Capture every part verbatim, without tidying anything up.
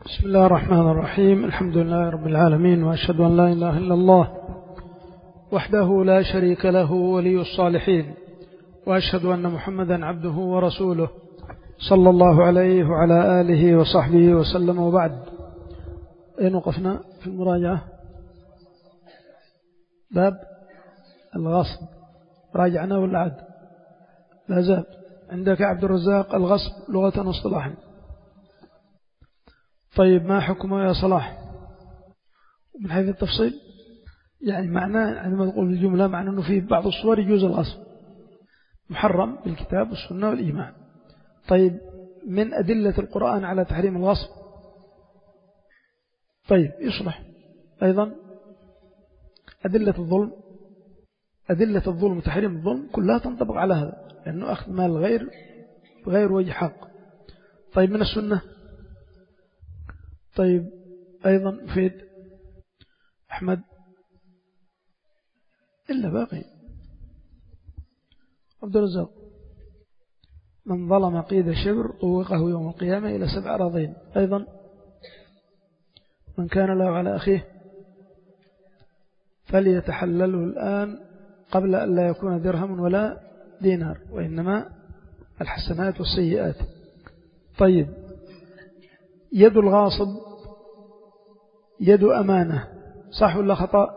بسم الله الرحمن الرحيم. الحمد لله رب العالمين، وأشهد أن لا إله إلا الله وحده لا شريك له ولي الصالحين، وأشهد أن محمدا عبده ورسوله صلى الله عليه وعلى آله وصحبه وسلم. وبعد، أين وقفنا في المراجعة؟ باب الغصب، راجعنا ولا عد؟ لا زال عندك عبد الرزاق الغصب لغة واصطلاحا. طيب، ما حكمه يا صلاح من حيث التفصيل؟ يعني معناه عندما نقول الجملة معناه أنه في بعض الصور يجوز الغصب، محرم بالكتاب والسنة والإجماع. طيب، من أدلة القرآن على تحريم الغصب؟ طيب، يصلح أيضا أدلة الظلم. أدلة الظلم وتحريم الظلم كلها تنطبق على هذا، لأنه أخذ مال غير غير وجه حق. طيب، من السنة؟ طيب، أيضا مفيد أحمد إلا باقي عبد الرزاق. من ظلم قيد شبر طوقه يوم القيامة إلى سبع أراضين. أيضا من كان له على أخيه فليتحلله الآن قبل أن لا يكون درهم ولا دينار، وإنما الحسنات والسيئات. طيب، يد الغاصب يد أمانة، صح ولا خطأ؟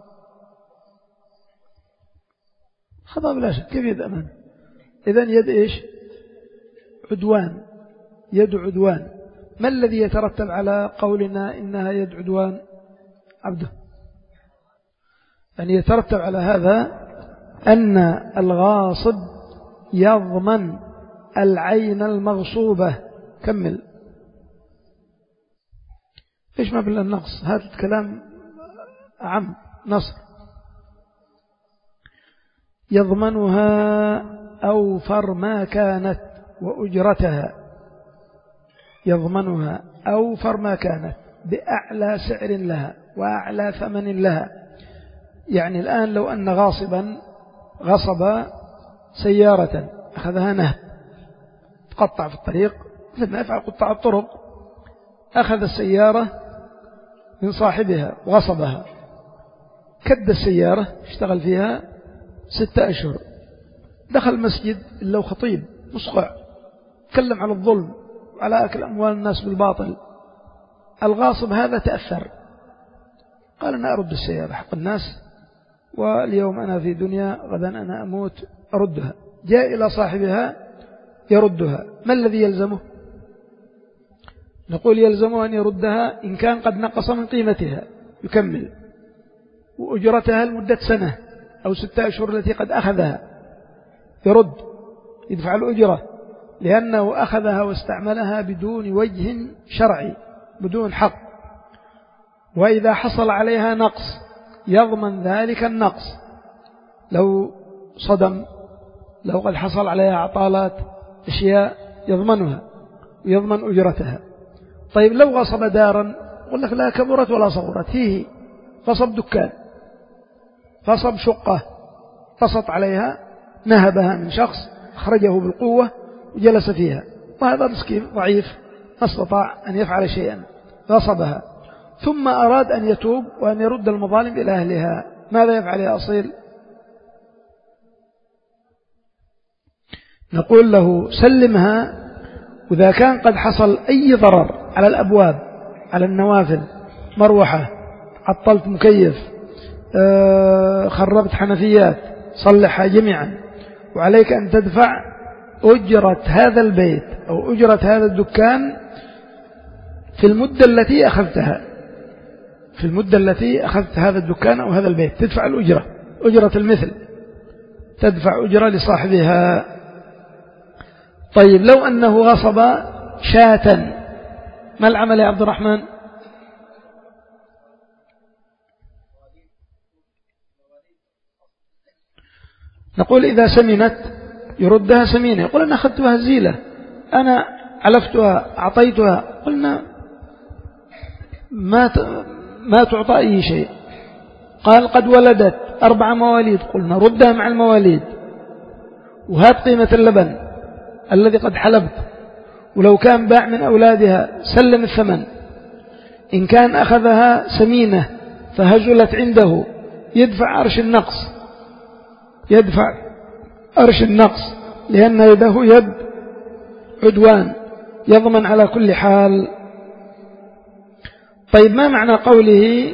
خطأ بلا شك. كيف يد أمانة؟ إذن يد إيش؟ عدوان، يد عدوان. ما الذي يترتب على قولنا إنها يد عدوان عبده؟ يعني يترتب على هذا أن الغاصب يضمن العين المغصوبة. كمل. إيش ما بلا النقص؟ هذا الكلام عم نصر. يضمنها أوفر ما كانت وأجرتها. يضمنها أوفر ما كانت بأعلى سعر لها وأعلى ثمن لها. يعني الآن لو أن غاصبا غصب سيارة أخذها نهب، تقطع في الطريق مثل ما يفعل قطاع الطرق، أخذ السيارة من صاحبها وغصبها، كد السيارة، اشتغل فيها ستة أشهر، دخل المسجد إلا خطيب مصقع تكلم على الظلم وعلى أكل أموال الناس بالباطل. الغاصب هذا تأثر، قال أنا أرد السيارة حق الناس، واليوم أنا في دنيا غدا أنا أموت، أردها. جاء إلى صاحبها يردها، ما الذي يلزمه؟ نقول يلزمه أن يردها إن كان قد نقص من قيمتها، يكمل، وأجرتها لمدة سنة أو ستة أشهر التي قد أخذها، يرد، يدفع الأجرة، لأنه أخذها واستعملها بدون وجه شرعي، بدون حق. وإذا حصل عليها نقص يضمن ذلك النقص، لو صدم، لو قد حصل عليها عطالات، أشياء يضمنها ويضمن أجرتها. طيب، لو غصب دارا، يقول لك لا كبرت ولا صغرت، هي غصب دكان، غصب شقة، قصت عليها، نهبها من شخص، أخرجه بالقوة وجلس فيها، وهذا مسكين ضعيف ما استطاع أن يفعل شيئا، غصبها، ثم أراد أن يتوب وأن يرد المظالم إلى أهلها، ماذا يفعل يا أصيل؟ نقول له سلمها، وإذا كان قد حصل أي ضرر على الأبواب، على النوافذ، مروحة، عطلت مكيف، خربت حنفيات، صلحها جميعا، وعليك أن تدفع أجرة هذا البيت أو أجرة هذا الدكان في المدة التي أخذتها، في المدة التي أخذت هذا الدكان أو هذا البيت، تدفع الأجرة، أجرة المثل، تدفع أجرة لصاحبها. طيب، لو أنه غصب شاة، ما العمل يا عبد الرحمن؟ نقول إذا سمنت يردها سمينة، يقول أنا أخذتها زيلة، أنا علفتها، أعطيتها، قلنا ما ما تعطى أي شيء. قال قد ولدت أربع مواليد، قلنا ردها مع المواليد، وهات قيمة اللبن الذي قد حلبت، ولو كان باع من أولادها سلم الثمن، إن كان أخذها سمينة فهزلت عنده يدفع أرش النقص، يدفع أرش النقص لأن يده يد عدوان، يضمن على كل حال. طيب ما معنى قوله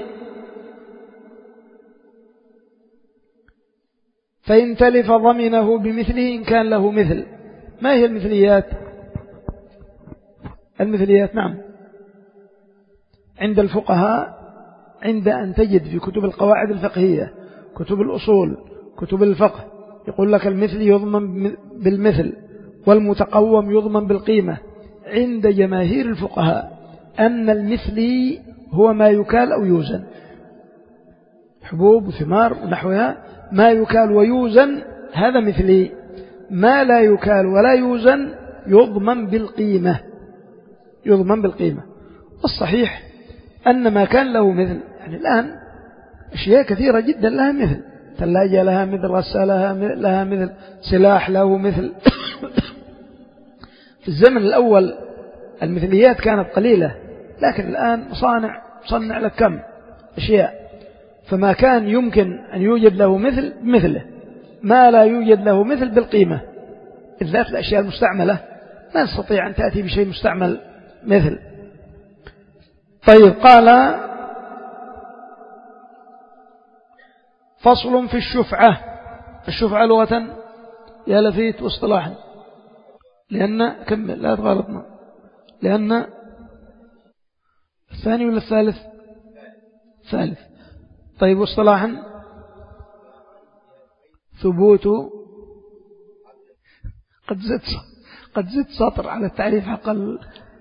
فإن تلف ضمنه بمثله إن كان له مثل؟ ما هي المثليات؟ المثليات نعم عند الفقهاء عند أن تجد في كتب القواعد الفقهية، كتب الأصول، كتب الفقه، يقول لك المثل يضمن بالمثل والمتقوم يضمن بالقيمة. عند جماهير الفقهاء أن المثلي هو ما يكال أو يوزن، حبوب وثمار ونحوها، ما يكال ويوزن هذا مثلي، ما لا يكال ولا يوزن يضمن بالقيمة، يضمن بالقيمة. والصحيح أن ما كان له مثل، يعني الآن أشياء كثيرة جدا لها مثل، ثلاجة لها مثل، غسالة لها مثل، سلاح له مثل. في الزمن الأول المثليات كانت قليلة، لكن الآن مصانع صنع لك كم أشياء، فما كان يمكن أن يوجد له مثل مثله، ما لا يوجد له مثل بالقيمة. بالذات الأشياء المستعملة ما تستطيع أن تأتي بشيء مستعمل مثل. طيب قال فصل في الشفعة. الشفعة لغة يا لفيت واصطلاحا، لأن كمل لا تغلطنا، لأن الثاني ولا الثالث؟ ثالث. طيب واصطلاحا ثبوت، قد زدت قد زدت سطر على التعريف حق ال...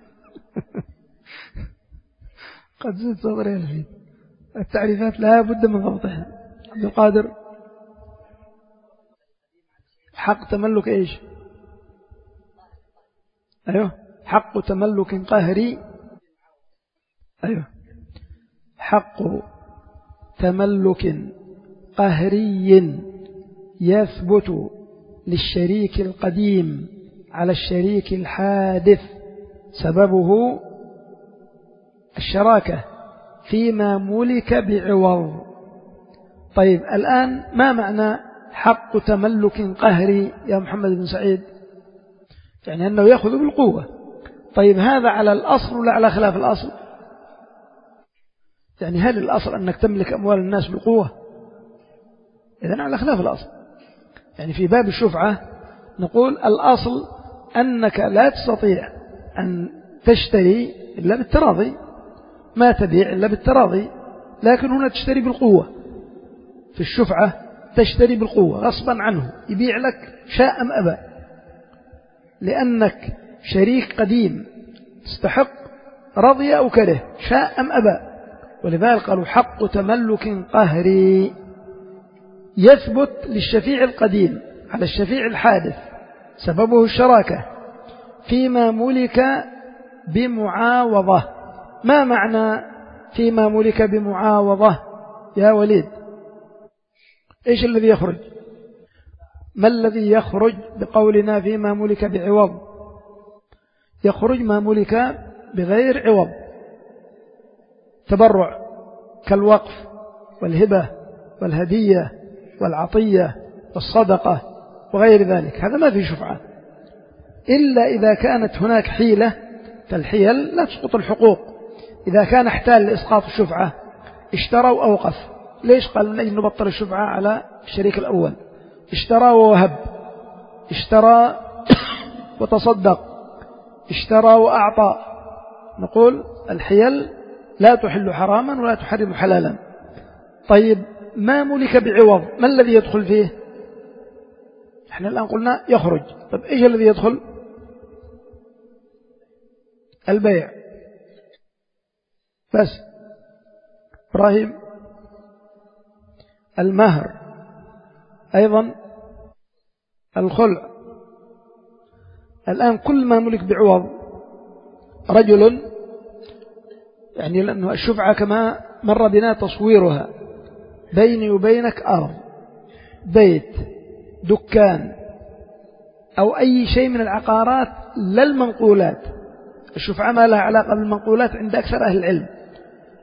قد زدت سطر يا لفيت، التعريفات لا بد من ضبطها. عبد القادر حق تملك ايش؟ ايوه حق تملك قهري، ايوه حق تملك قهري يثبت للشريك القديم على الشريك الحادث، سببه الشراكة فيما ملك بعوض. طيب الآن ما معنى حق تملك قهري يا محمد بن سعيد؟ يعني أنه يأخذ بالقوة. طيب هذا على الأصل ولا على خلاف الأصل؟ يعني هل الأصل أنك تملك أموال الناس بالقوة؟ إذن على خلاف الأصل. يعني في باب الشفعة نقول الأصل أنك لا تستطيع أن تشتري إلا بالتراضي، ما تبيع إلا بالتراضي، لكن هنا تشتري بالقوة. في الشفعة تشتري بالقوة غصبا عنه، يبيع لك شاء أم أبى، لأنك شريك قديم تستحق، رضي أو كره، شاء أم أبى. ولذلك قالوا حق تملك قهري يثبت للشفيع القديم على الشفيع الحادث، سببه الشراكة فيما ملك بمعاوضة. ما معنى فيما ملك بمعاوضة يا وليد؟ إيش الذي يخرج؟ ما الذي يخرج بقولنا فيما ملك بعوض؟ يخرج ما ملك بغير عوض، تبرع كالوقف والهبة والهدية والعطية والصدقة وغير ذلك، هذا ما في شفعة إلا إذا كانت هناك حيلة، فالحيل لا تسقط الحقوق. إذا كان احتال لإسقاط الشفعة اشترى وأوقف، ليش قالوا نجي نبطل الشفعة على الشريك الأول؟ اشترى ووهب، اشترى وتصدق، اشترى وأعطى. نقول الحيل لا تحل حراما ولا تحرم حلالا. طيب ما ملك بعوض ما الذي يدخل فيه؟ احنا الآن قلنا يخرج، طيب ايش الذي يدخل؟ البيع بس. إبراهيم المهر، أيضا الخلع. الآن كل ما ملك بعوض رجل، يعني لأنه الشفعة كما مر بنا تصويرها بيني وبينك أرض، بيت، دكان، أو أي شيء من العقارات لا المنقولات. الشفعة ما لها علاقة بالمنقولات عند أكثر أهل العلم،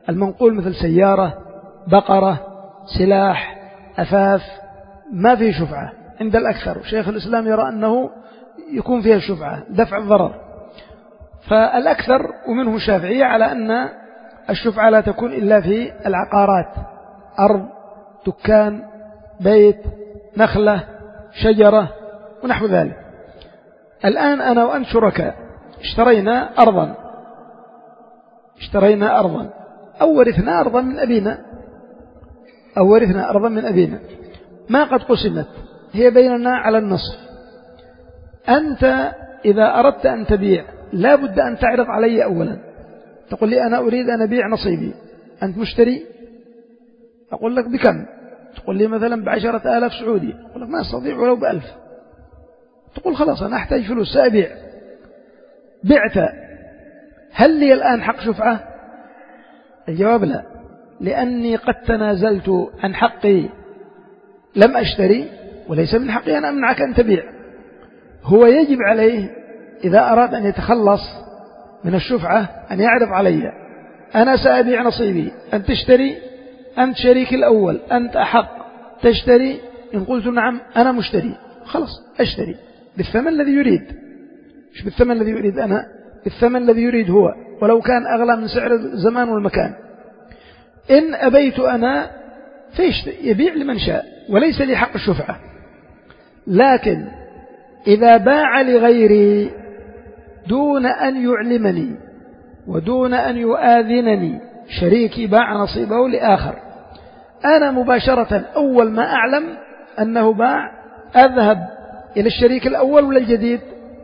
المنقول مثل سيارة، بقرة، سلاح، أثاث، ما فيه شفعة عند الأكثر. شيخ الإسلام يرى أنه يكون فيها الشفعة دفع الضرر، فالأكثر ومنه الشافعية على أن الشفعة لا تكون إلا في العقارات، أرض، دكان، بيت، نخلة، شجرة ونحو ذلك. الآن أنا وأنت شركاء، اشترينا أرضا اشترينا أرضا أو ورثنا أرضا من أبينا أو ورثنا أرضا من أبينا ما قد قسمت، هي بيننا على النصف. أنت إذا أردت أن تبيع لا بد أن تعرض علي أولا، تقول لي أنا أريد أن أبيع نصيبي، أنت مشتري؟ أقول لك بكم؟ تقول لي مثلا بعشرة آلاف سعودي، أقول لك ما أستطيع ولو بألف. تقول خلاص أنا أحتاج فلوس سأبيع. بعت، هل لي الآن حق شفعة؟ الجواب لا، لأني قد تنازلت عن حقي، لم أشتري وليس من حقي أن أمنعك أن تبيع. هو يجب عليه إذا أراد أن يتخلص من الشفعة أن يعرض علي، أنا سأبيع نصيبي، أنت تشتري، أنت شريك الأول، أنت أحق تشتري. إن قلت نعم أنا مشتري، خلاص أشتري بالثمن الذي يريد، مش بالثمن الذي يريد أنا، بالثمن الذي يريد هو، ولو كان أغلى من سعر الزمان والمكان. إن أبيت أنا فيبيع لمن شاء وليس لي حق الشفعة. لكن إذا باع لغيري دون أن يعلمني ودون أن يؤذنني، شريكي باع نصيبه لآخر، أنا مباشرة أول ما أعلم أنه باع أذهب إلى الشريك الأول ولا الجديد؟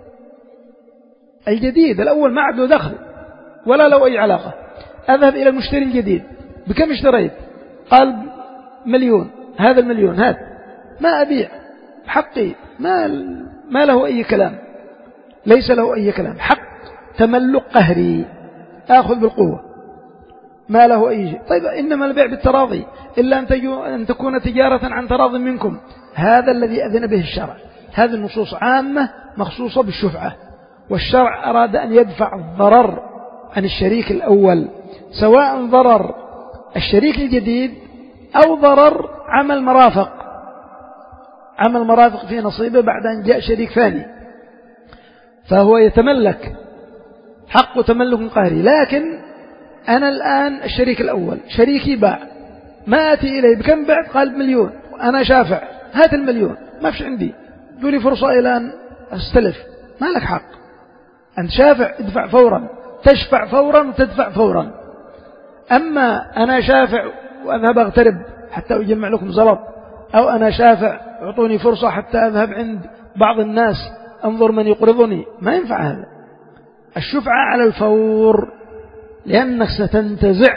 الجديد، الأول ما عاد له دخل ولا له أي علاقة. أذهب إلى المشتري الجديد، بكم اشتريت؟ قال مليون، هذا المليون هات، ما أبيع حقي، ما, ما له أي كلام، ليس له أي كلام، حق تملك قهري، آخذ بالقوة، ما له أي شيء. طيب إنما البيع بالتراضي، إلا أن تكون تجارة عن تراض منكم، هذا الذي أذن به الشرع. هذه النصوص عامة مخصوصة بالشفعة، والشرع أراد أن يدفع الضرر عن الشريك الأول، سواء ضرر الشريك الجديد أو ضرر عمل مرافق عمل مرافق في نصيبه بعد أن جاء شريك ثاني، فهو يتملك حق تملك قهري. لكن أنا الآن الشريك الأول، شريكي باع، ما أتي إليه بكم بعت؟ قال مليون، أنا شافع، هات المليون، ما فيش عندي، دولي فرصة إلى أن أستلف، ما لك حق، أنت شافع ادفع فورا، تشفع فورا وتدفع فورا. أما أنا شافع وأذهب أغترب حتى أجمع لكم زلط، أو أنا شافع أعطوني فرصة حتى أذهب عند بعض الناس أنظر من يقرضني، ما ينفع هذا. الشفعة على الفور، لأنك ستنتزع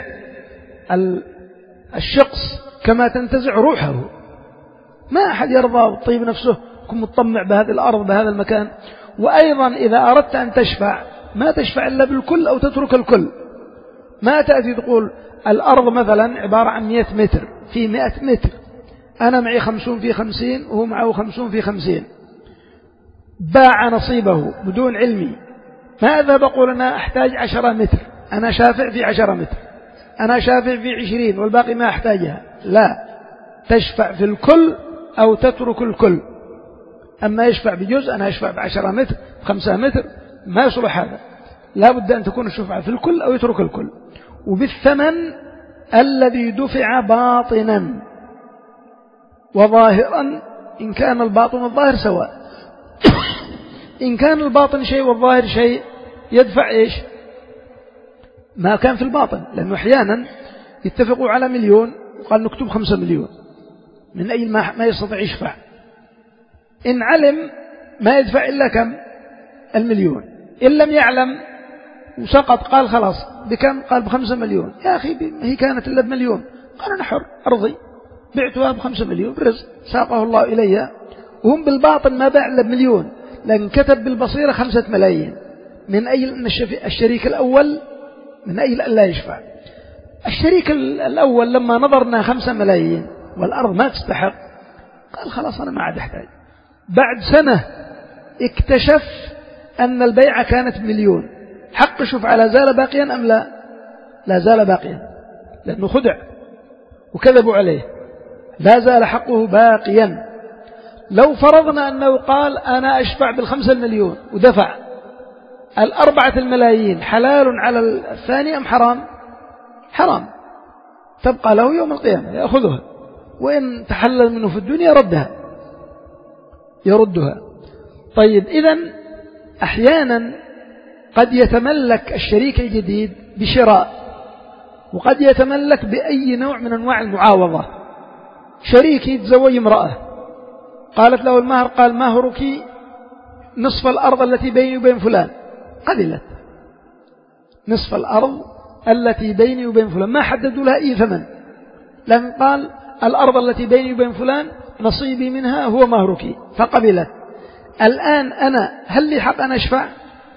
الشخص كما تنتزع روحه، ما أحد يرضى وطيب نفسه يكون مطمع بهذه الأرض بهذا المكان. وأيضا إذا أردت أن تشفع ما تشفع إلا بالكل أو تترك الكل، ما تأتي تقول الأرض مثلا عبارة عن مئة متر في مئة متر، أنا معي خمسون في خمسين وهو معه خمسون في خمسين، باع نصيبه بدون علمي، ما أذهب أقول أنا أحتاج عشرة متر، أنا شافع في عشرة متر، أنا شافع في عشرين والباقي ما أحتاجها، لا، تشفع في الكل أو تترك الكل. أما يشفع بجزء، أنا أشفع بعشرة متر بخمسة متر، ما يصلح هذا، لا بد أن تكون الشفعة في الكل أو يترك الكل، وبالثمن الذي دفع باطنا وظاهرا، إن كان الباطن والظاهر سواء. إن كان الباطن شيء والظاهر شيء يدفع إيش ما كان في الباطن، لأنه أحيانا يتفقوا على مليون وقال نكتب خمسة مليون، من أي ما يستطيع يشفع، إن علم ما يدفع إلا كم؟ المليون. إن لم يعلم وسقط قال خلاص بكم؟ قال بخمسة مليون. يا أخي هي كانت إلا بمليون، قال أنا حر أرضي، بعتها بخمسة مليون، رزق ساقه الله إلي، وهم بالباطن ما باع إلا بمليون، لكن كتب بالبصيرة خمسة ملايين. من أي الشريك الأول من أي لا يشفع. الشريك الأول لما نظرنا خمسة ملايين والأرض ما تستحق، قال خلاص أنا ما عاد أحتاج. بعد سنة اكتشف أن البيعة كانت مليون، حق الشفعة لا زال باقيا أم لا؟ لا زال باقيا. لأنه خدع وكذبوا عليه، لا زال حقه باقيا. لو فرضنا أنه قال أنا أشفع بالخمسة المليون ودفع الأربعة الملايين، حلال على الثاني أم حرام؟ حرام، تبقى له يوم القيامة يأخذها، وإن تحلل منه في الدنيا ردها يردها. طيب إذن أحيانا قد يتملك الشريك الجديد بشراء، وقد يتملك بأي نوع من أنواع المعاوضة. شريك يتزوج امرأة، قالت له المهر، قال مهرك نصف الأرض التي بيني وبين فلان، قبلت نصف الأرض التي بيني وبين فلان، ما حددوا لها أي ثمن، لكن قال الأرض التي بيني وبين فلان نصيبي منها هو مهرك، فقبلت. الآن أنا هل لي حق أن أشفع؟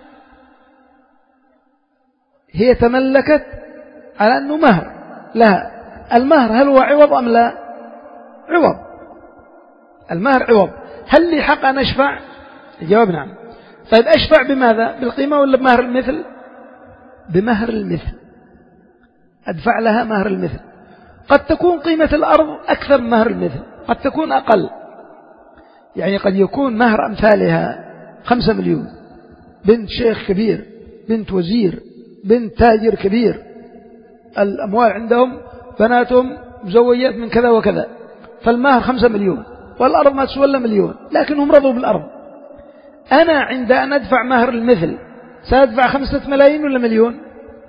هي تملكت على أنه مهر لها. المهر هل هو عوض أم لا؟ عوض، المهر عوض. هل لي حق أن أشفع؟ الجواب نعم. طيب أشفع بماذا؟ بالقيمة ولا بمهر المثل؟ بمهر المثل، أدفع لها مهر المثل. قد تكون قيمة الأرض أكثر من مهر المثل، قد تكون أقل، يعني قد يكون مهر أمثالها خمسة مليون، بنت شيخ كبير، بنت وزير، بنت تاجر كبير، الأموال عندهم، بناتهم مزوجات من كذا وكذا، فالمهر خمسة مليون والأرض ما تسوى إلا مليون، لكنهم رضوا بالأرض. أنا عند أن أدفع مهر المثل سأدفع خمسة ملايين ولا مليون؟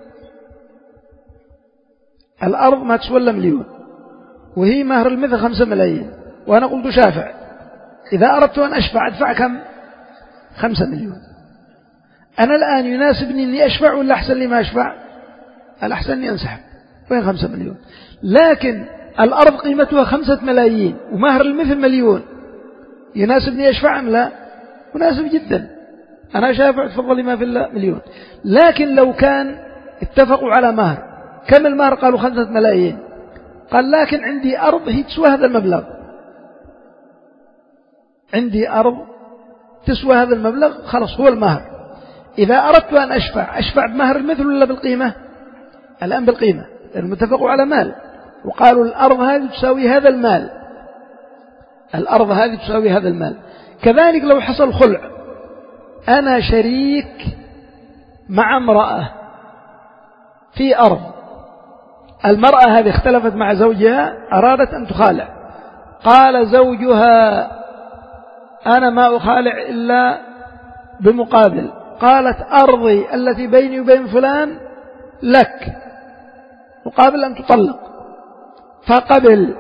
الأرض ما تسوى إلا مليون، وهي مهر المثل خمسة ملايين، وأنا قلت شافع، إذا أردت أن أشفع أدفع كم؟ خمسة مليون. أنا الآن يناسبني أني أشفع ولا أحسن لي ما أشفع؟ الأحسن أني أنسحب، وين خمسة مليون؟ لكن الأرض قيمتها خمسة ملايين ومهر المثل مليون، يناسبني أشفع أم لا؟ مناسب جدا، أنا شافع تفضل ما في الله مليون. لكن لو كان اتفقوا على مهر، كم المهر؟ قالوا خمسة ملايين، قال لكن عندي أرض هي تسوى هذا المبلغ، عندي أرض تسوى هذا المبلغ، خلاص هو المهر. إذا أردت أن أشفع أشفع بمهر المثل ولا بالقيمة؟ الآن بالقيمة، لأنهم اتفقوا على مال وقالوا الأرض هذه تساوي هذا المال، الأرض هذه تساوي هذا المال. كذلك لو حصل خلع، أنا شريك مع امرأة في أرض، المرأة هذه اختلفت مع زوجها، أرادت أن تخالع، قال زوجها أنا ما أخالع إلا بمقابل، قالت أرضي التي بيني وبين فلان لك مقابل أن تطلق، فقبل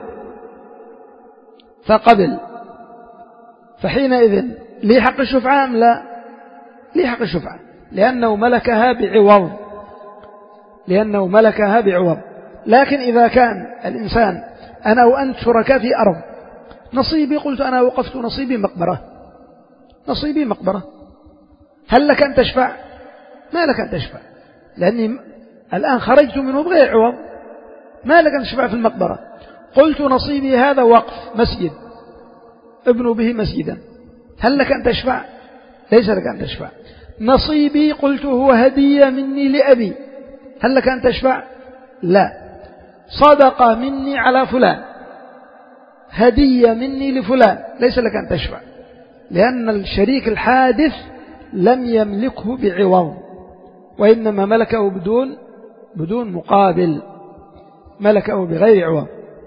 فقبل فحينئذ لي حق الشفعة أم لا؟ لي حق الشفعة، لأنه ملكها بعوض، لأنه ملكها بعوض. لكن إذا كان الإنسان أنا وأنت شركاء في أرض، نصيبي قلت أنا وقفت نصيبي مقبرة، نصيبي مقبرة، هل لك أن تشفع؟ ما لك أن تشفع، لأني الآن خرجت منه بغير عوض، ما لك أن تشفع في المقبرة. قلت نصيبي هذا وقف مسجد، ابنوا به مسجدا، هل لك أن تشفع؟ ليس لك أن تشفع. نصيبي قلت هو هدية مني لأبي، هل لك أن تشفع؟ لا. صدقة مني على فلان، هدية مني لفلان، ليس لك أن تشفع، لأن الشريك الحادث لم يملكه بعوض، وإنما ملكه بدون بدون مقابل، ملكه بغير عوض.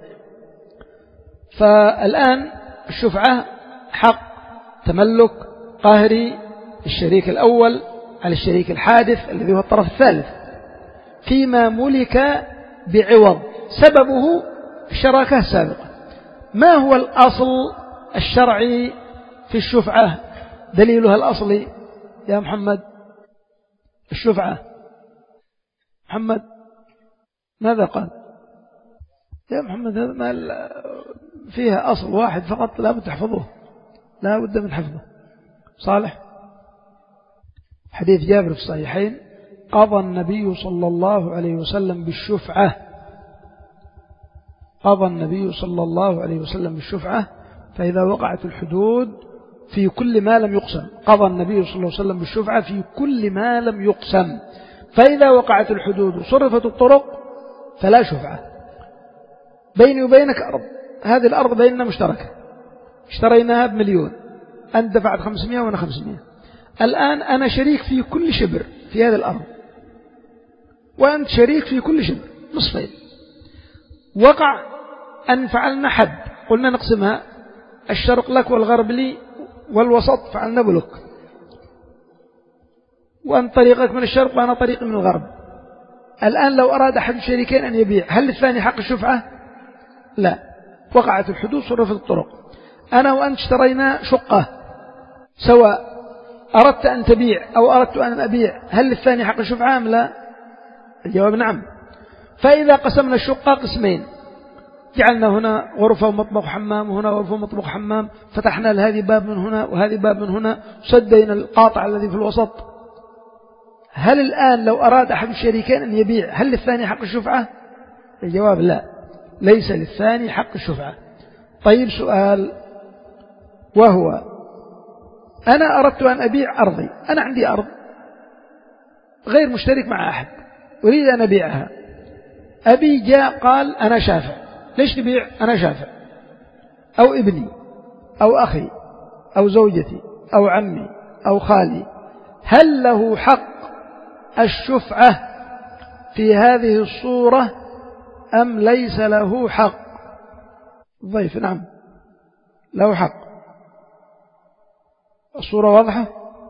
فالآن الشفعة حق تملك قهري الشريك الأول على الشريك الحادث الذي هو الطرف الثالث فيما ملك بعوض سببه الشراكة السابقة. ما هو الأصل الشرعي في الشفعة؟ دليلها الأصلي يا محمد، الشفعة محمد ماذا قال يا محمد؟ هذا ما فيها أصل واحد فقط لا بد تحفظه، لا بد من حفظه. صالح، حديث جابر في الصحيحين، قضى النبي صلى الله عليه وسلم بالشفعة، قضى النبي صلى الله عليه وسلم بالشفعة، فإذا وقعت الحدود في كل ما لم يقسم، قضى النبي صلى الله عليه وسلم بالشفعة في كل ما لم يقسم، فإذا وقعت الحدود وصرفت الطرق فلا شفعة. بيني وبينك أرض، هذه الأرض بيننا مشتركة، اشتريناها بمليون، أنت دفعت خمسمائة وأنا خمسمائة. الآن أنا شريك في كل شبر في هذه الأرض، وأنت شريك في كل شبر نصفين. وقع أن فعلنا حد، قلنا نقسمها، الشرق لك والغرب لي والوسط فعلنا بلوك، وأنت طريقك من الشرق وأنا طريقي من الغرب. الآن لو أراد أحد الشريكين أن يبيع، هل الثاني حق الشفعة؟ لا. وقعت الحدود، صرفت الطرق. أنا وأنت اشترينا شقة سواء، أردت أن تبيع أو أردت أن أبيع، هل الثاني حق الشفعة أم لا؟ الجواب نعم. فإذا قسمنا الشقة قسمين، جعلنا هنا غرفة ومطبخ حمام وهنا غرفة ومطبخ حمام، فتحنا لهذه باب من هنا وهذه باب من هنا، سدينا القاطع الذي في الوسط، هل الآن لو أراد أحد الشريكين أن يبيع، هل للثاني حق الشفعة؟ الجواب لا، ليس للثاني حق الشفعة. طيب سؤال، وهو أنا أردت أن أبيع أرضي، أنا عندي أرض غير مشترك مع أحد، أريد أن أبيعها. أبي جاء قال أنا شافع، ليش تبيع؟ أنا شافع، أو ابني أو أخي أو زوجتي أو عمي أو خالي، هل له حق الشفعة في هذه الصورة أم ليس له حق؟ ضيف نعم له حق. الصورة واضحة؟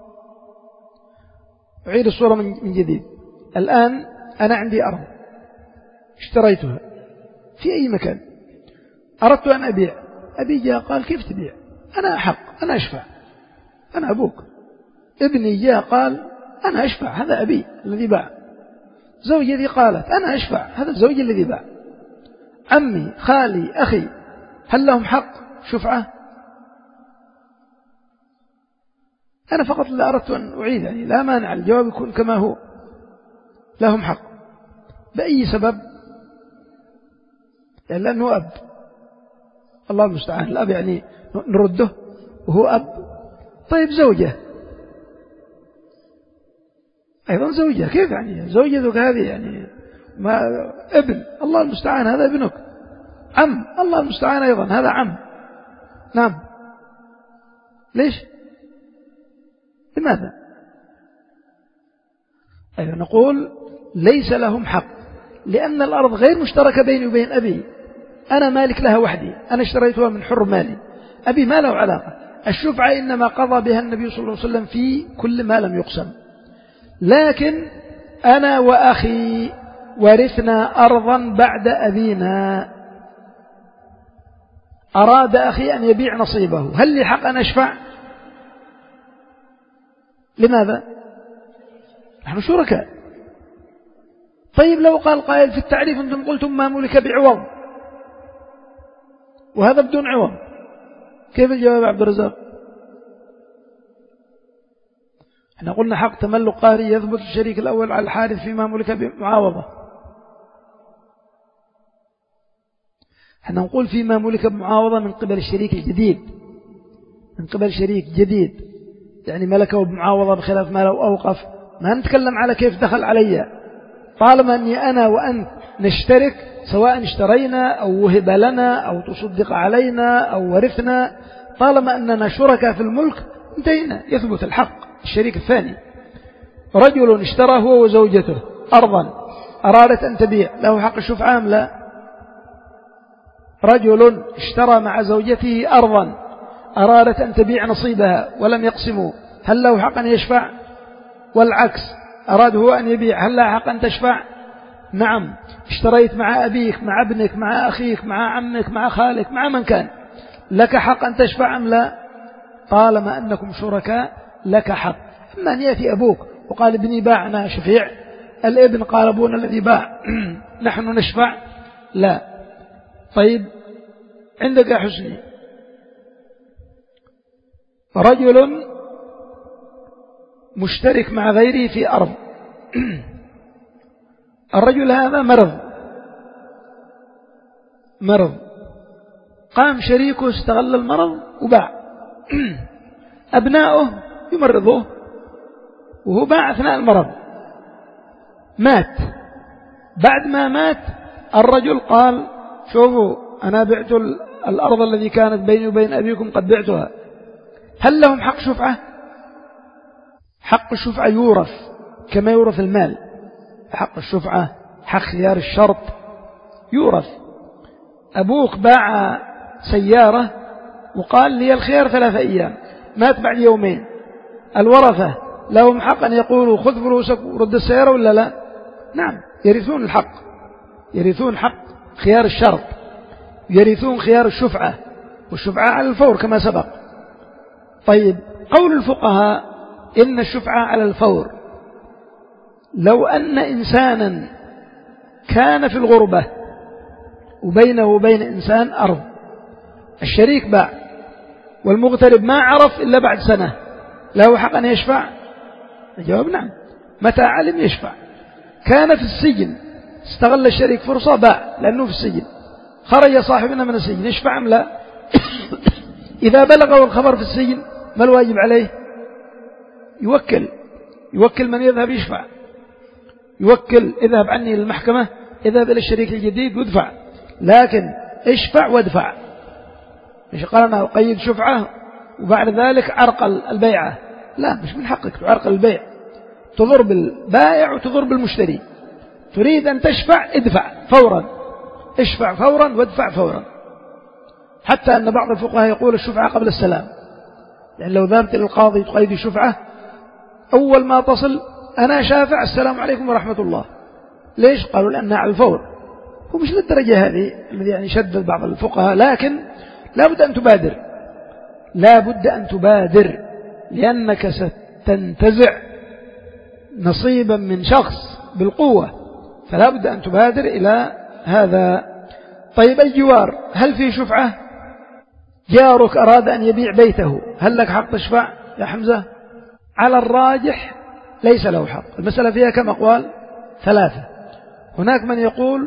أعيد الصورة من جديد. الآن أنا عندي أرض اشتريتها في أي مكان، أردت أن أبيع، أبي جاء قال كيف تبيع؟ أنا أحق، أنا أشفع، أنا أبوك. ابني جاء قال أنا أشفع، هذا أبي الذي باع. زوجتي قالت أنا أشفع، هذا زوجي الذي باع. عمي خالي أخي، هل لهم حق شفعة؟ أنا فقط لا أردت أن أعيد، يعني لا مانع الجواب يكون كما هو، لهم حق. بأي سبب؟ يعني لأنه أب، الله المستعان، الأب يعني نرده وهو أب. طيب زوجة أيضا زوجة، كيف يعني زوجتك هذه يعني ما ابن، الله المستعان هذا ابنك. عم، الله المستعان أيضا هذا عم. نعم، ليش؟ لماذا؟ أيضا نقول ليس لهم حق، لأن الأرض غير مشتركة بيني وبين أبي، أنا مالك لها وحدي، أنا اشتريتها من حر مالي، أبي ما له علاقة. الشفعة إنما قضى بها النبي صلى الله عليه وسلم في كل ما لم يقسم. لكن أنا وأخي ورثنا أرضا بعد أبينا، أراد أخي أن يبيع نصيبه، هل لي حق أن أشفع؟ لماذا؟ نحن شركاء. طيب لو قال قائل في التعريف أنتم قلتم ما ملك بعوض وهذا بدون عوض، كيف الجواب عبد الرزاق؟ احنا قلنا حق تملك قهري يثبت الشريك الأول على الحارث فيما ملك بمعاوضة، احنا نقول فيما ملك بمعاوضة من قبل الشريك الجديد، من قبل شريك جديد، يعني ملكه بمعاوضة بخلاف ما لو أوقف. ما نتكلم على كيف دخل علي، طالما أني أنا وأنت نشترك، سواء اشترينا أو وهب لنا أو تصدق علينا أو ورثنا، طالما أننا شركاء في الملك انتهينا، يثبت الحق. الشريك الثاني، رجل اشترى هو وزوجته أرضا، أرادت أن تبيع، له حق الشفعة أم لا؟ رجل اشترى مع زوجته أرضا، أرادت أن تبيع نصيبها ولم يقسموا، هل له حق أن يشفع؟ والعكس، أراد هو أن يبيع، هل له حق أن تشفع؟ نعم. اشتريت مع أبيك مع ابنك مع أخيك مع عمك مع خالك مع من كان، لك حق أن تشفع أم لا؟ طالما أنكم شركاء لك حق. أما أن يأتي أبوك وقال ابني باع أنا شفيع، الابن قال أبونا الذي باع نحن نشفع، لا. طيب عندك يا حسني رجل مشترك مع غيره في أرض، الرجل هذا مرض مرض قام شريكه استغل المرض وباع، أبناؤه يمرضوه وهو باع أثناء المرض، مات. بعد ما مات الرجل قال شوفوا أنا بعت الأرض الذي كانت بيني وبين أبيكم قد بعتها، هل لهم حق شفعة؟ حق الشفعة يورث كما يورث المال. حق الشفعة حق خيار الشرط يورث. أبوك باع سيارة وقال لي الخيار ثلاثة أيام، مات بعد يومين، الورثة لهم حق أن يقولوا خذ فلوسك ورد السيارة ولا لا؟ نعم، يرثون الحق، يرثون حق خيار الشرط، يرثون خيار الشفعة، والشفعة على الفور كما سبق. طيب قول الفقهاء إن الشفعة على الفور، لو أن إنسانا كان في الغربة وبينه وبين إنسان أرض، الشريك باع والمغترب ما عرف إلا بعد سنة، له حق أن يشفع؟ الجواب نعم، متى علم يشفع. كان في السجن استغل الشريك فرصة باع لأنه في السجن، خرج صاحبنا من السجن، يشفع أم لا؟ إذا بلغه الخبر في السجن ما الواجب عليه؟ يوكل، يوكل من يذهب يشفع، يوكل اذهب عني للمحكمة، اذهب إلى الشريك الجديد وادفع، لكن اشفع وادفع. مش قال أنا أقيد شفعة وبعد ذلك عرقل البيعة، لا، مش من حقك تعرقل البيع، تضر بالبائع وتضر بالمشتري. تريد أن تشفع ادفع فورا، اشفع فورا وادفع فورا. حتى أن بعض الفقهاء يقول الشفعة قبل السلام، يعني لو ذهبت للقاضي تقيد الشفعة أول ما تصل أنا شافع السلام عليكم ورحمة الله. ليش؟ قالوا لأنها على الفور. هو مش للدرجة هذه الذي يعني شدد بعض الفقهاء، لكن لا بد أن تبادر، لا بد أن تبادر، لأنك ستنتزع نصيبا من شخص بالقوة، فلا بد أن تبادر إلى هذا. طيب الجوار هل فيه شفعة؟ جارك أراد أن يبيع بيته، هل لك حق تشفع يا حمزة؟ على الراجح ليس له حق. المسألة فيها كم أقوال؟ ثلاثة. هناك من يقول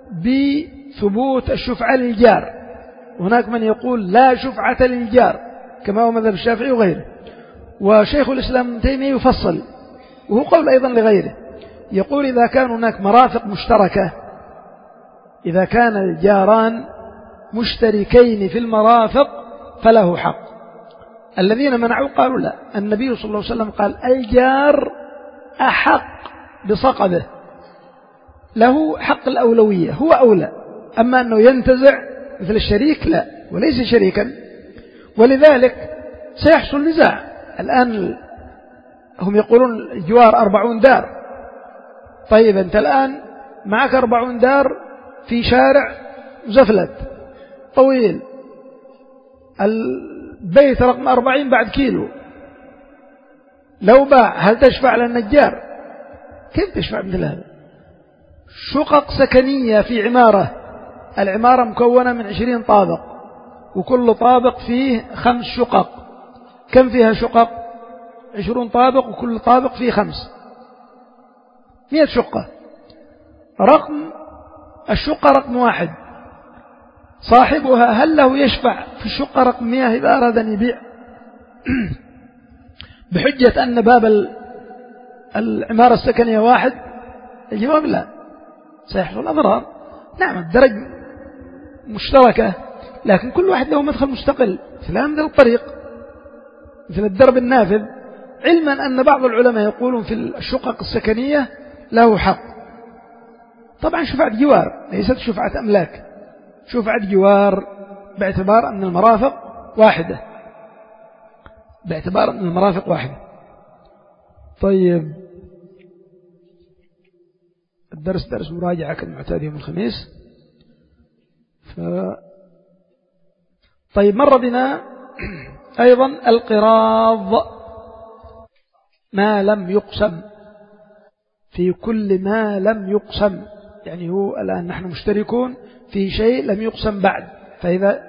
بثبوت الشفعة للجار، وهناك من يقول لا شفعة للجار كما هو مذهب الشافعي وغيره. وشيخ الإسلام ابن تيمية يفصل، وهو قول أيضا لغيره، يقول إذا كان هناك مرافق مشتركة، إذا كان الجاران مشتركين في المرافق فله حق. الذين منعوا قالوا لا، النبي صلى الله عليه وسلم قال الجار أحق بصقبه، له حق الأولوية، هو أولى. أما أنه ينتزع مثل الشريك لا، وليس شريكا، ولذلك سيحصل نزاع. الآن هم يقولون الجوار أربعون دار، طيب أنت الآن معك أربعون دار في شارع زفلت طويل، البيت رقم أربعين بعد كيلو، لو باع هل تشفع للنجار؟ كيف تشفع مثل هذا؟ شقق سكنية في عمارة، العمارة مكونة من عشرين طابق، وكل طابق فيه خمس شقق، كم فيها شقق؟ عشرون طابق، وكل طابق فيه خمس، مئة شقة. رقم الشقة رقم واحد، صاحبها هل له يشفع في الشقة رقم مئة إذا أراد أن يبيع بحجة أن باب العمارة السكنية واحد؟ الجواب لا، سيحصل أضرار. نعم الدرج مشتركة، لكن كل واحد له مدخل مستقل، مثل هذا الطريق، مثل الدرب النافذ، علما أن بعض العلماء يقولون في الشقق السكنية له حق. طبعا شفعة جوار ليست شفعة أملاك، شفعة جوار باعتبار أن المرافق واحدة، باعتبار أن المرافق واحدة. طيب الدرس درس مراجعة كالمعتاد يوم الخميس. ف... طيب مر بنا أيضا القراض ما لم يقسم، في كل ما لم يقسم، يعني هو الآن نحن مشتركون في شيء لم يقسم بعد، فإذا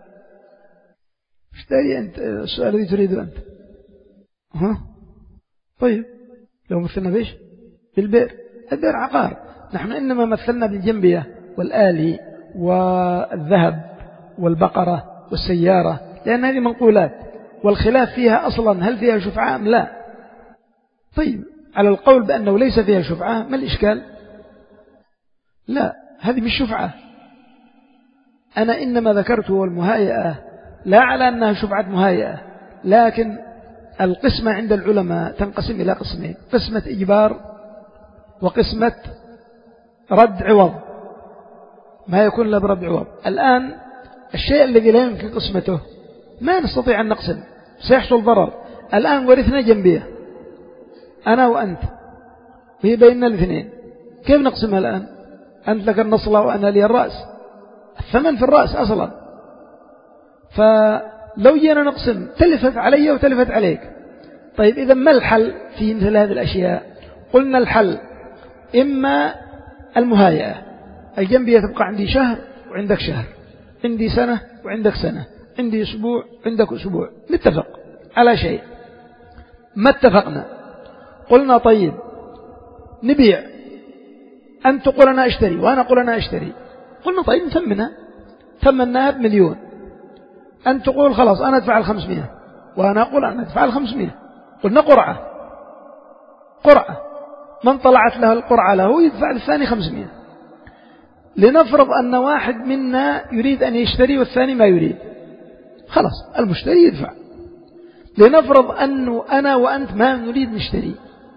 اشتري أنت السؤال الذي تريده أنت. ها؟ طيب لو مثلنا بيش بالبئر، البئر عقار، نحن إنما مثلنا بالجنبية والآلي والذهب والبقرة والسيارة، لأن هذه منقولات والخلاف فيها أصلا هل فيها شفعة أم لا. طيب على القول بأنه ليس فيها شفعة ما الإشكال؟ لا، هذه مش شفعة. أنا إنما ذكرته المهايئة لا على أنها شفعة مهايئة، لكن القسمة عند العلماء تنقسم إلى قسمين: قسمة إجبار وقسمة رد عوض، ما يكون إلا برد عوض. الآن الشيء الذي لا يمكن قسمته ما نستطيع أن نقسم، سيحصل ضرر. الآن ورثنا جنبية أنا وأنت وهي بيننا الاثنين، كيف نقسمها الآن؟ أنت لك النصلة وأنا لي الرأس، الثمن في الرأس أصلا. فلو جينا نقسم تلفت علي وتلفت عليك. طيب إذا ما الحل في مثل هذه الأشياء؟ قلنا الحل إما المهايئة، الجنبية تبقى عندي شهر وعندك شهر، عندي سنة وعندك سنة، عندي أسبوع وعندك أسبوع، نتفق على شيء. ما اتفقنا قلنا طيب نبيع، أنت تقول أنا أشتري وأنا أقول أنا أشتري، قلنا طيب نثمنها، ثمناها بمليون، أنت تقول خلاص أنا أدفع الخمسمائة وأنا أقول أنا أدفع الخمسمائة، قلنا قرعة قرعة، من طلعت له القرعة له يدفع الثاني خمسمائة. لنفرض أن واحد منا يريد أن يشتري والثاني ما يريد، خلاص المشتري يدفع. لنفرض أنه أنا وأنت ما نريد نشتري،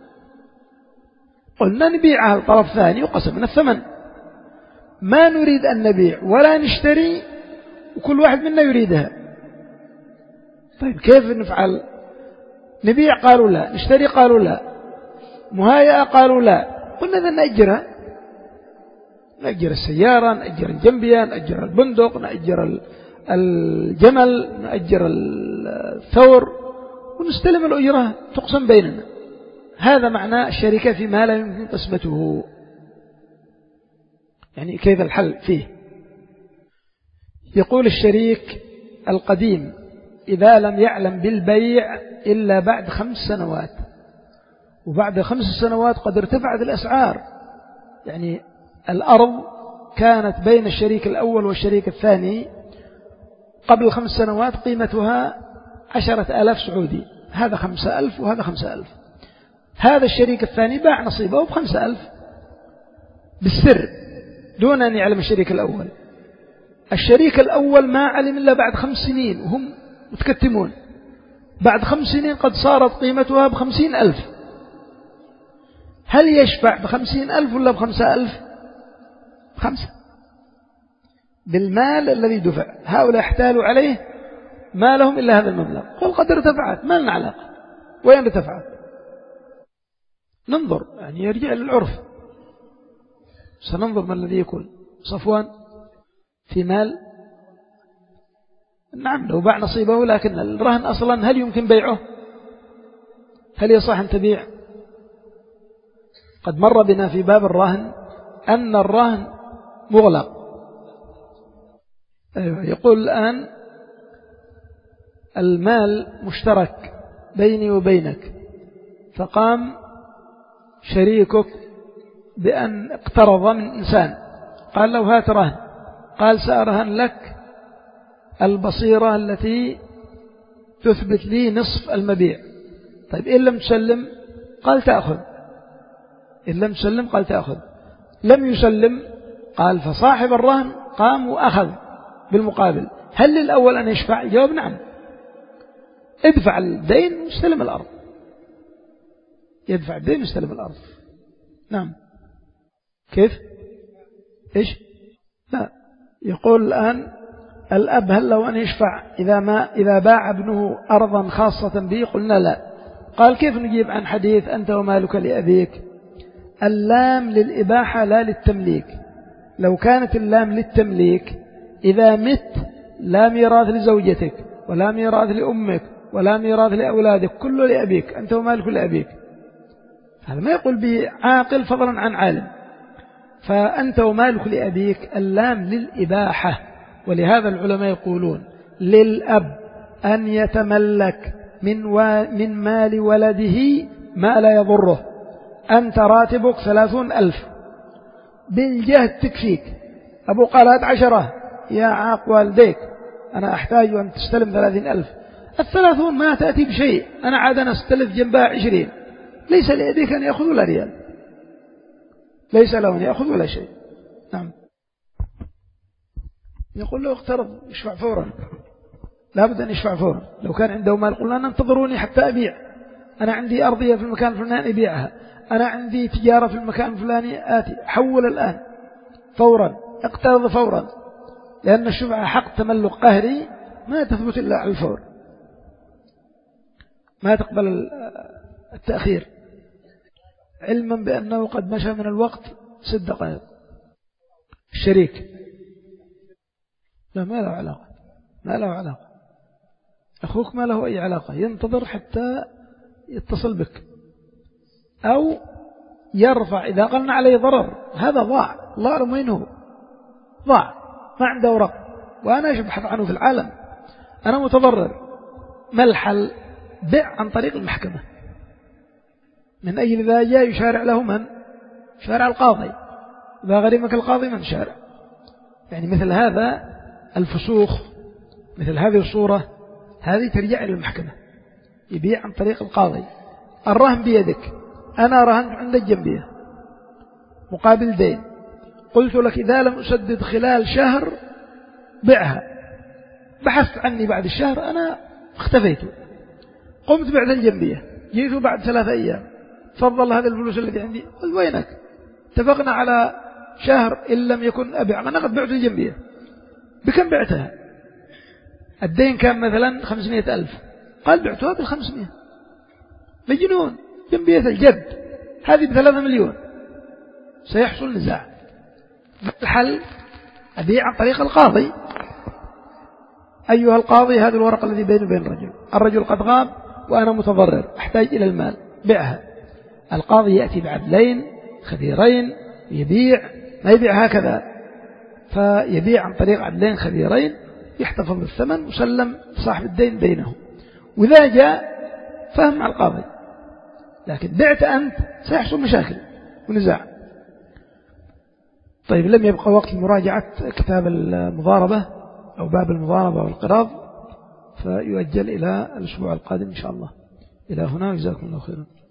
قلنا نبيعها الطرف الثاني وقسمنا الثمن. ما نريد أن نبيع ولا نشتري وكل واحد منا يريدها، طيب كيف نفعل؟ نبيع قالوا لا، نشتري قالوا لا، مهايئة قالوا لا، قلنا إذا نأجرها، نأجر السيارة، نأجر الجنبية، نأجر البندق، نأجر الجمل، نأجر الثور، ونستلم الأجرة تقسم بيننا. هذا معنى الشركة فيما لا يمكن قسمته. يعني كيف الحل فيه؟ يقول الشريك القديم: إذا لم يعلم بالبيع إلا بعد خمس سنوات، وبعد خمس سنوات قد ارتفعت الأسعار، يعني الأرض كانت بين الشريك الأول والشريك الثاني قبل خمس سنوات قيمتها عشرة آلاف سعودي، هذا خمسة ألف وهذا خمسة ألف. هذا الشريك الثاني باع نصيبه بخمسة ألف بالسر دون أن يعلم الشريك الأول. الشريك الأول ما علم إلا بعد خمس سنين وهم متكتمون، بعد خمس سنين قد صارت قيمتها بخمسين ألف. هل يشفع بخمسين ألف ولا بخمسة ألف؟ خمسة بالمال الذي دفع. هؤلاء احتالوا عليه ما لهم إلا هذا المبلغ، قل قد ارتفعت، ما لنا علاقة وين ارتفعت. ننظر، يعني يرجع للعرف، سننظر ما الذي يكون. صفوان في مال، نعم لو باع نصيبه، لكن الرهن أصلا هل يمكن بيعه؟ هل يصح أن تبيع؟ قد مر بنا في باب الرهن أن الرهن مغلق. أيوة. يقول الآن المال مشترك بيني وبينك، فقام شريكك بأن اقترض من إنسان، قال له هات رهن، قال سأرهن لك البصيرة التي تثبت لي نصف المبيع. طيب إن لم تسلم قال تأخذ، إن لم تسلم قال تأخذ، لم يسلم قال فصاحب الرهن قام وأخذ بالمقابل. هل للأول أن يشفع؟ جواب نعم، ادفع الدين واستلم الأرض، يدفع الدين واستلم الأرض. نعم. كيف؟ إيش؟ لا، يقول الآن الأب هل له أن يشفع إذا ما إذا باع ابنه أرضا خاصة به؟ قلنا لا. قال كيف نجيب عن حديث أنت ومالك لأبيك؟ اللام للإباحة لا للتمليك. لو كانت اللام للتمليك إذا مت لا ميراث لزوجتك ولا ميراث لأمك ولا ميراث لأولادك، كله لأبيك، أنت ومالك لأبيك. هذا ما يقول به عاقل فضلا عن عالم. فأنت ومالك لأبيك اللام للإباحة، ولهذا العلماء يقولون للأب أن يتملك من, و... من مال ولده ما لا يضره. أنت راتبك ثلاثون ألف بالجهد تكفيك، أبو قال هات عشرة يا عاق والديك، أنا أحتاج أن تستلم ثلاثين ألف. الثلاثون ما تأتي بشيء، أنا عاد أنا استلف جنبها عشرين، ليس لأبيك أن يأخذ ولا ريال، ليس له أن يأخذ ولا شيء. نعم. يقول له اقترض يشفع فورا، لابد أن يشفع فورا. لو كان عنده مال قل لنا انتظروني حتى أبيع، أنا عندي أرضية في المكان الفلاني أبيعها، أنا عندي تجارة في المكان الفلاني آتي، حول الآن فورا، اقترض فورا، لأن الشفعة حق تملك قهري ما تثبت إلا على الفور، ما تقبل التأخير، علما بأنه قد مشى من الوقت ست دقائق. الشريك لا، ما له علاقة، ما له علاقة. أخوك ما له أي علاقة، ينتظر حتى يتصل بك أو يرفع إذا قلنا عليه ضرر، هذا ضاع، الله أعلم وين هو، ضاع ما عنده ورق وأنا أبحث عنه في العالم، أنا متضرر، ما الحل؟ بيع عن طريق المحكمة. من أجل ذا جاء يشارع له من؟ شارع القاضي، إذا غريمك القاضي من شارع. يعني مثل هذا الفسوخ، مثل هذه الصورة، هذه ترجع إلى المحكمة، يبيع عن طريق القاضي. الرهن بيدك، أنا رهنت عندك جنبية مقابل دين، قلت لك إذا لم أسدد خلال شهر بيعها، بحثت عني بعد الشهر أنا اختفيت، قمت بعت الجنبية، جيت بعد ثلاثة أيام، فضل هذا الفلوس الذي عندي، قلت وينك؟ اتفقنا على شهر إن لم يكن أبيع، أنا قد بعت الجنبية، بكم بعتها؟ الدين كان مثلا خمسمائة ألف، قال بعتها بالخمسمائة، مجنون، جنبية الجد هذه بثلاثة مليون، سيحصل نزاع. الحل أبيع عن طريق القاضي، أيها القاضي هذا الورق الذي بيني وبين الرجل، الرجل قد غاب وأنا متضرر أحتاج إلى المال، بيعها. القاضي يأتي بعدلين خبيرين يبيع، ما يبيع هكذا، فيبيع عن طريق عدلين خبيرين، يحتفظ بالثمن وسلم صاحب الدين بينهم، وإذا جاء فهم مع القاضي. لكن بعت أنت سيحصل مشاكل ونزاع. طيب، لم يبقى وقت لمراجعة كتاب المضاربة أو باب المضاربة والقراض، فيؤجل إلى الأسبوع القادم إن شاء الله. إلى هنا، جزاكم الله خيرا.